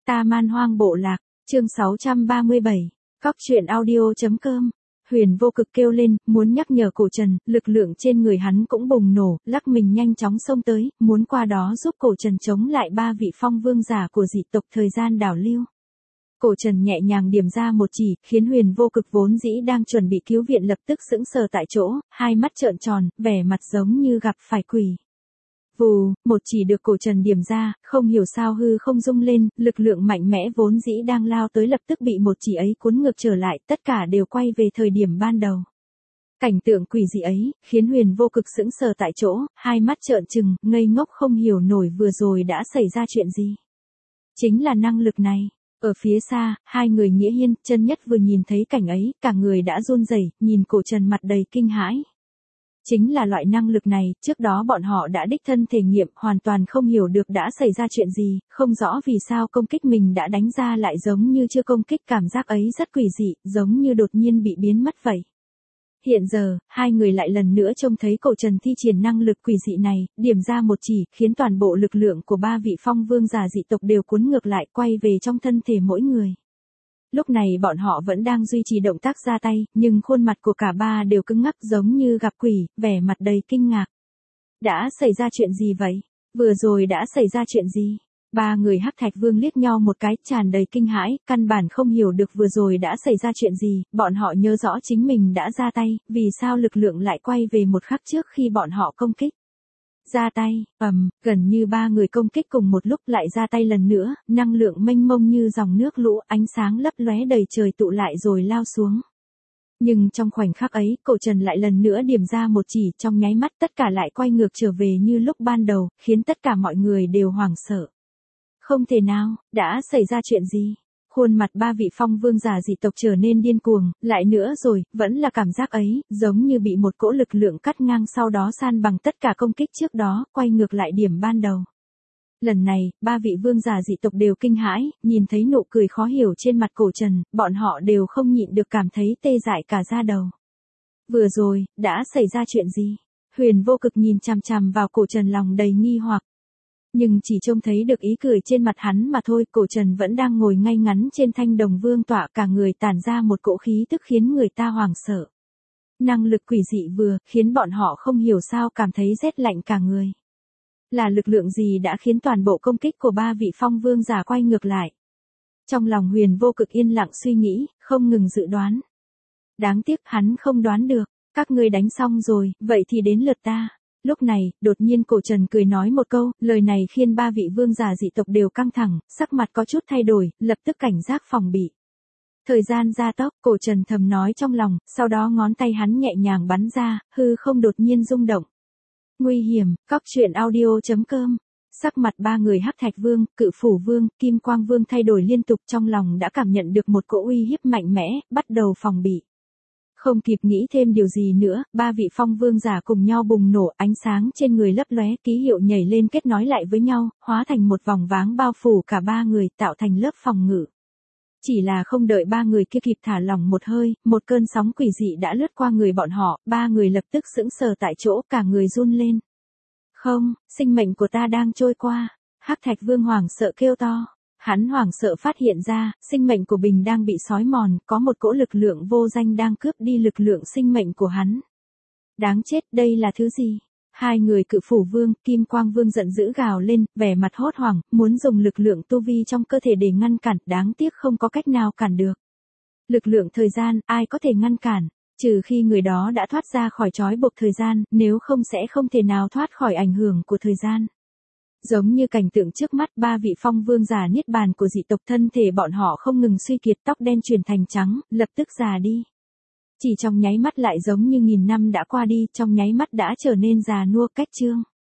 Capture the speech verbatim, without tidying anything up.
Ta Man Hoang Bộ Lạc, chương sáu trăm ba mươi bảy, Cóc truyện audio.com. Huyền Vô Cực kêu lên, muốn nhắc nhở Cổ Trần, lực lượng trên người hắn cũng bùng nổ, lắc mình nhanh chóng xông tới, muốn qua đó giúp Cổ Trần chống lại ba vị phong vương giả của dị tộc thời gian đảo lưu. Cổ Trần nhẹ nhàng điểm ra một chỉ, khiến Huyền Vô Cực vốn dĩ đang chuẩn bị cứu viện lập tức sững sờ tại chỗ, hai mắt trợn tròn, vẻ mặt giống như gặp phải quỷ. Vù, một chỉ được Cổ Trần điểm ra, không hiểu sao hư không rung lên, lực lượng mạnh mẽ vốn dĩ đang lao tới lập tức bị một chỉ ấy cuốn ngược trở lại, tất cả đều quay về thời điểm ban đầu. Cảnh tượng quỷ dị ấy, khiến Huyền Vô Cực sững sờ tại chỗ, hai mắt trợn trừng, ngây ngốc không hiểu nổi vừa rồi đã xảy ra chuyện gì. Chính là năng lực này. Ở phía xa, hai người Nghĩa Hiên, Chân Nhất vừa nhìn thấy cảnh ấy, cả người đã run rẩy, nhìn Cổ Trần mặt đầy kinh hãi. Chính là loại năng lực này, trước đó bọn họ đã đích thân thể nghiệm, hoàn toàn không hiểu được đã xảy ra chuyện gì, không rõ vì sao công kích mình đã đánh ra lại giống như chưa công kích, cảm giác ấy rất quỷ dị, giống như đột nhiên bị biến mất vậy. Hiện giờ, hai người lại lần nữa trông thấy Cổ Trần thi triển năng lực quỷ dị này, điểm ra một chỉ, khiến toàn bộ lực lượng của ba vị phong vương giả dị tộc đều cuốn ngược lại, quay về trong thân thể mỗi người. Lúc này bọn họ vẫn đang duy trì động tác ra tay, nhưng khuôn mặt của cả ba đều cứng ngắc giống như gặp quỷ, vẻ mặt đầy kinh ngạc. Đã xảy ra chuyện gì vậy? Vừa rồi đã xảy ra chuyện gì? Ba người Hắc Thạch Vương liếc nhau một cái, tràn đầy kinh hãi, căn bản không hiểu được vừa rồi đã xảy ra chuyện gì, bọn họ nhớ rõ chính mình đã ra tay, vì sao lực lượng lại quay về một khắc trước khi bọn họ công kích. Ra tay, ầm, gần như ba người công kích cùng một lúc lại ra tay lần nữa, năng lượng mênh mông như dòng nước lũ, ánh sáng lấp lóe đầy trời tụ lại rồi lao xuống. Nhưng trong khoảnh khắc ấy, Cổ Trần lại lần nữa điểm ra một chỉ, trong nháy mắt tất cả lại quay ngược trở về như lúc ban đầu, khiến tất cả mọi người đều hoảng sợ. Không thể nào, đã xảy ra chuyện gì? Khuôn mặt ba vị phong vương giả dị tộc trở nên điên cuồng, lại nữa rồi, vẫn là cảm giác ấy, giống như bị một cỗ lực lượng cắt ngang sau đó san bằng tất cả công kích trước đó, quay ngược lại điểm ban đầu. Lần này, ba vị vương giả dị tộc đều kinh hãi, nhìn thấy nụ cười khó hiểu trên mặt Cổ Trần, bọn họ đều không nhịn được cảm thấy tê dại cả da đầu. Vừa rồi, đã xảy ra chuyện gì? Huyền Vô Cực nhìn chằm chằm vào Cổ Trần lòng đầy nghi hoặc. Nhưng chỉ trông thấy được ý cười trên mặt hắn mà thôi, Cổ Trần vẫn đang ngồi ngay ngắn trên thanh đồng vương tọa, cả người tản ra một cỗ khí tức khiến người ta hoảng sợ. Năng lực quỷ dị vừa, khiến bọn họ không hiểu sao cảm thấy rét lạnh cả người. Là lực lượng gì đã khiến toàn bộ công kích của ba vị phong vương giả quay ngược lại? Trong lòng Huyền Vô Cực yên lặng suy nghĩ, không ngừng dự đoán. Đáng tiếc hắn không đoán được, các ngươi đánh xong rồi, vậy thì đến lượt ta. Lúc này, đột nhiên Cổ Trần cười nói một câu, lời này khiến ba vị vương giả dị tộc đều căng thẳng, sắc mặt có chút thay đổi, lập tức cảnh giác phòng bị. Thời gian gia tốc, Cổ Trần thầm nói trong lòng, sau đó ngón tay hắn nhẹ nhàng bắn ra, hư không đột nhiên rung động. Nguy hiểm, Cóc truyện audio.com. Sắc mặt ba người Hắc Thạch Vương, Cự Phủ Vương, Kim Quang Vương thay đổi liên tục, trong lòng đã cảm nhận được một cỗ uy hiếp mạnh mẽ, bắt đầu phòng bị. Không kịp nghĩ thêm điều gì nữa, ba vị phong vương giả cùng nhau bùng nổ, ánh sáng trên người lấp lóe, ký hiệu nhảy lên kết nối lại với nhau, hóa thành một vòng váng bao phủ cả ba người, tạo thành lớp phòng ngự. Chỉ là không đợi ba người kia kịp thả lỏng một hơi, một cơn sóng quỷ dị đã lướt qua người bọn họ, ba người lập tức sững sờ tại chỗ, cả người run lên. Không, sinh mệnh của ta đang trôi qua. Hắc Thạch Vương hoảng sợ kêu to. Hắn hoảng sợ phát hiện ra, sinh mệnh của Bình đang bị xói mòn, có một cỗ lực lượng vô danh đang cướp đi lực lượng sinh mệnh của hắn. Đáng chết, đây là thứ gì? Hai người Cự Phủ Vương, Kim Quang Vương giận dữ gào lên, vẻ mặt hốt hoảng, muốn dùng lực lượng tu vi trong cơ thể để ngăn cản, đáng tiếc không có cách nào cản được. Lực lượng thời gian, ai có thể ngăn cản? Trừ khi người đó đã thoát ra khỏi trói buộc thời gian, nếu không sẽ không thể nào thoát khỏi ảnh hưởng của thời gian. Giống như cảnh tượng trước mắt, ba vị phong vương giả niết bàn của dị tộc, thân thể bọn họ không ngừng suy kiệt, tóc đen chuyển thành trắng, lập tức già đi. Chỉ trong nháy mắt lại giống như nghìn năm đã qua đi, trong nháy mắt đã trở nên già nua cách trương.